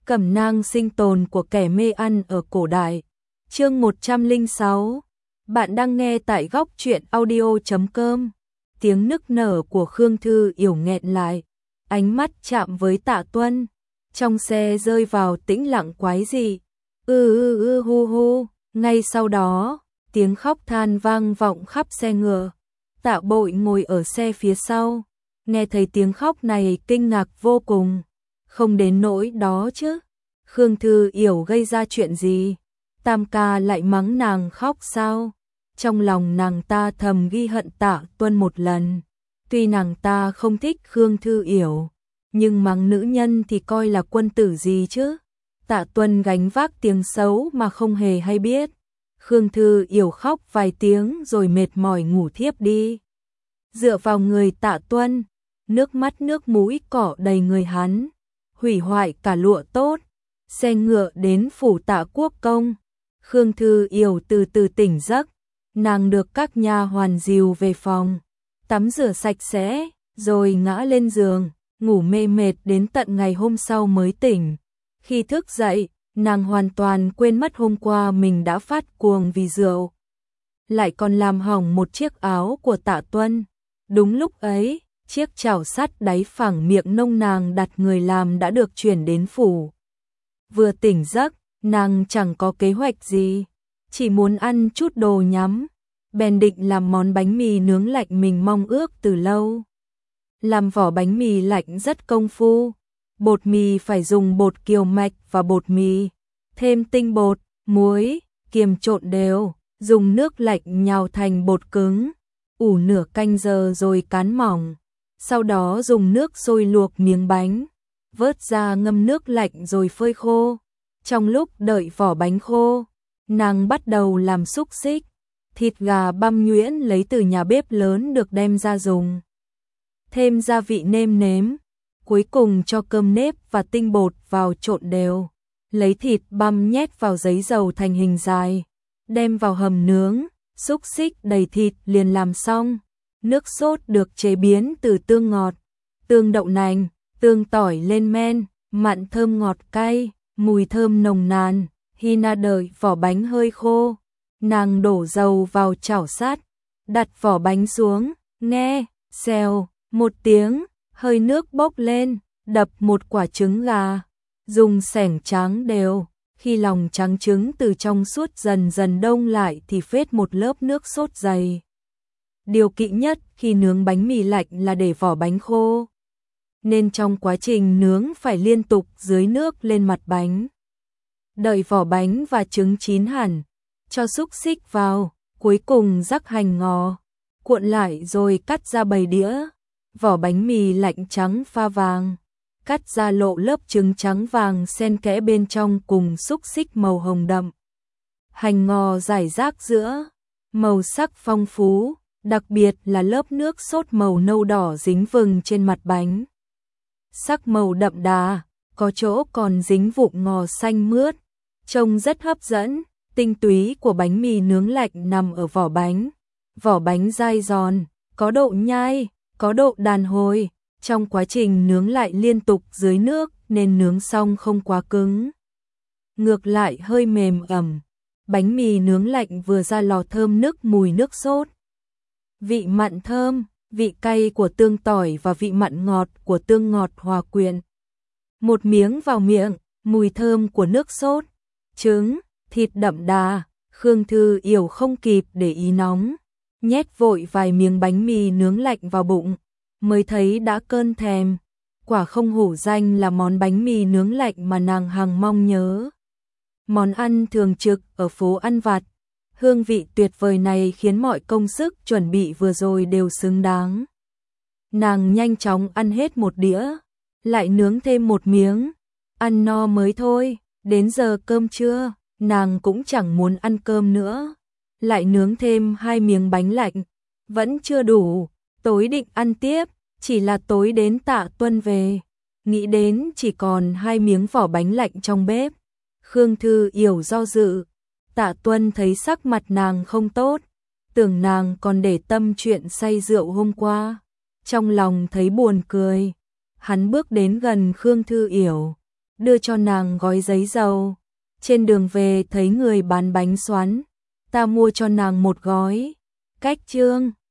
Cẩm nang sinh tồn của kẻ mê ăn ở cổ đại. Chương 106. Bạn đang nghe tại góc truyện audio.com. Tiếng nức nở của Khương Thư Yểu nghẹn lại, ánh mắt chạm với Tạ Tuân, trong xe rơi vào tĩnh lặng quái dị. Hu hu, ngay sau đó, tiếng khóc than vang vọng khắp xe ngựa. Tạ Bội ngồi ở xe phía sau, nghe thấy tiếng khóc này kinh ngạc vô cùng. Không đến nỗi đó chứ, Khương Thư Yểu gây ra chuyện gì? Tam ca lại mắng nàng khóc sao? Trong lòng nàng ta thầm ghi hận Tạ Tuân một lần. Tuy nàng ta không thích Khương Thư Yểu, nhưng mắng nữ nhân thì coi là quân tử gì chứ? Tạ Tuân gánh vác tiếng xấu mà không hề hay biết. Khương Thư Yểu khóc vài tiếng rồi mệt mỏi ngủ thiếp đi. Dựa vào người Tạ Tuân, nước mắt nước mũi cỏ đầy người hắn, hủy hoại cả lụa tốt. Xe ngựa đến phủ Tạ Quốc công. Khương Thư Yểu từ từ tỉnh giấc, nàng được các nha hoàn dìu về phòng, tắm rửa sạch sẽ, rồi ngã lên giường, ngủ mê mệt đến tận ngày hôm sau mới tỉnh. Khi thức dậy, nàng hoàn toàn quên mất hôm qua mình đã phát cuồng vì rượu, lại còn làm hỏng một chiếc áo của Tạ Tuân. Đúng lúc ấy, chiếc chảo sắt đáy phẳng miệng nông nàng đặt người làm đã được chuyển đến phủ. Vừa tỉnh giấc, nàng chẳng có kế hoạch gì, chỉ muốn ăn chút đồ nhắm, bèn định làm món bánh mì nướng lạnh mình mong ước từ lâu. Làm vỏ bánh mì lạnh rất công phu, bột mì phải dùng bột kiều mạch và bột mì, thêm tinh bột, muối, kiềm trộn đều, dùng nước lạnh nhào thành bột cứng, ủ nửa canh giờ rồi cán mỏng. Sau đó dùng nước sôi luộc miếng bánh, vớt ra ngâm nước lạnh rồi phơi khô. Trong lúc đợi vỏ bánh khô, nàng bắt đầu làm xúc xích. Thịt gà băm nhuyễn lấy từ nhà bếp lớn được đem ra dùng. Thêm gia vị nêm nếm, cuối cùng cho cơm nếp và tinh bột vào trộn đều. Lấy thịt băm nhét vào giấy dầu thành hình dài, đem vào hầm nướng. Xúc xích đầy thịt liền làm xong. Nước sốt được chế biến từ tương ngọt, tương đậu nành, tương tỏi lên men, mặn thơm ngọt cay, mùi thơm nồng nàn. Khi na đợi vỏ bánh hơi khô, nàng đổ dầu vào chảo sắt, đặt vỏ bánh xuống, nghe, xèo, một tiếng, hơi nước bốc lên, đập một quả trứng gà, dùng xẻng tráng đều. Khi lòng trắng trứng từ trong suốt dần dần đông lại thì phết một lớp nước sốt dày. Điều kỵ nhất khi nướng bánh mì lạnh là để vỏ bánh khô, nên trong quá trình nướng phải liên tục rưới nước lên mặt bánh. Đợi vỏ bánh và trứng chín hẳn, cho xúc xích vào, cuối cùng rắc hành ngò, cuộn lại rồi cắt ra bầy đĩa. Vỏ bánh mì lạnh trắng pha vàng, cắt ra lộ lớp trứng trắng vàng xen kẽ bên trong cùng xúc xích màu hồng đậm. Hành ngò rải rác giữa, màu sắc phong phú, đặc biệt là lớp nước sốt màu nâu đỏ dính vừng trên mặt bánh. Sắc màu đậm đà, có chỗ còn dính vụn ngò xanh mướt, trông rất hấp dẫn. Tinh túy của bánh mì nướng lạnh nằm ở vỏ bánh. Vỏ bánh dai giòn, có độ nhai, có độ đàn hồi. Trong quá trình nướng lại liên tục dưới nước nên nướng xong không quá cứng, ngược lại hơi mềm ẩm. Bánh mì nướng lạnh vừa ra lò thơm nức mùi nước sốt. Vị mặn thơm, vị cay của tương tỏi và vị mặn ngọt của tương ngọt hòa quyện. Một miếng vào miệng, mùi thơm của nước sốt, trứng, thịt đậm đà. Khương Thư Yểu không kịp để ý nóng, nhét vội vài miếng bánh mì nướng lạnh vào bụng, mới thấy đã cơn thèm. Quả không hổ danh là món bánh mì nướng lạnh mà nàng hằng mong nhớ. Món ăn thường trực ở phố ăn vặt, hương vị tuyệt vời này khiến mọi công sức chuẩn bị vừa rồi đều xứng đáng. Nàng nhanh chóng ăn hết một đĩa, lại nướng thêm một miếng, ăn no mới thôi. Đến giờ cơm trưa, nàng cũng chẳng muốn ăn cơm nữa, lại nướng thêm 2 miếng bánh lạnh, vẫn chưa đủ. Tối định ăn tiếp, chỉ là tối đến Tạ Tuân về, nghĩ đến chỉ còn 2 miếng vỏ bánh lạnh trong bếp. Khương Thư Yểu do dự. Tạ Tuân thấy sắc mặt nàng không tốt, tưởng nàng còn để tâm chuyện say rượu hôm qua, trong lòng thấy buồn cười. Hắn bước đến gần Khương Thư Yểu, đưa cho nàng gói giấy dầu. Trên đường về thấy người bán bánh xoắn, ta mua cho nàng một gói. Cách chương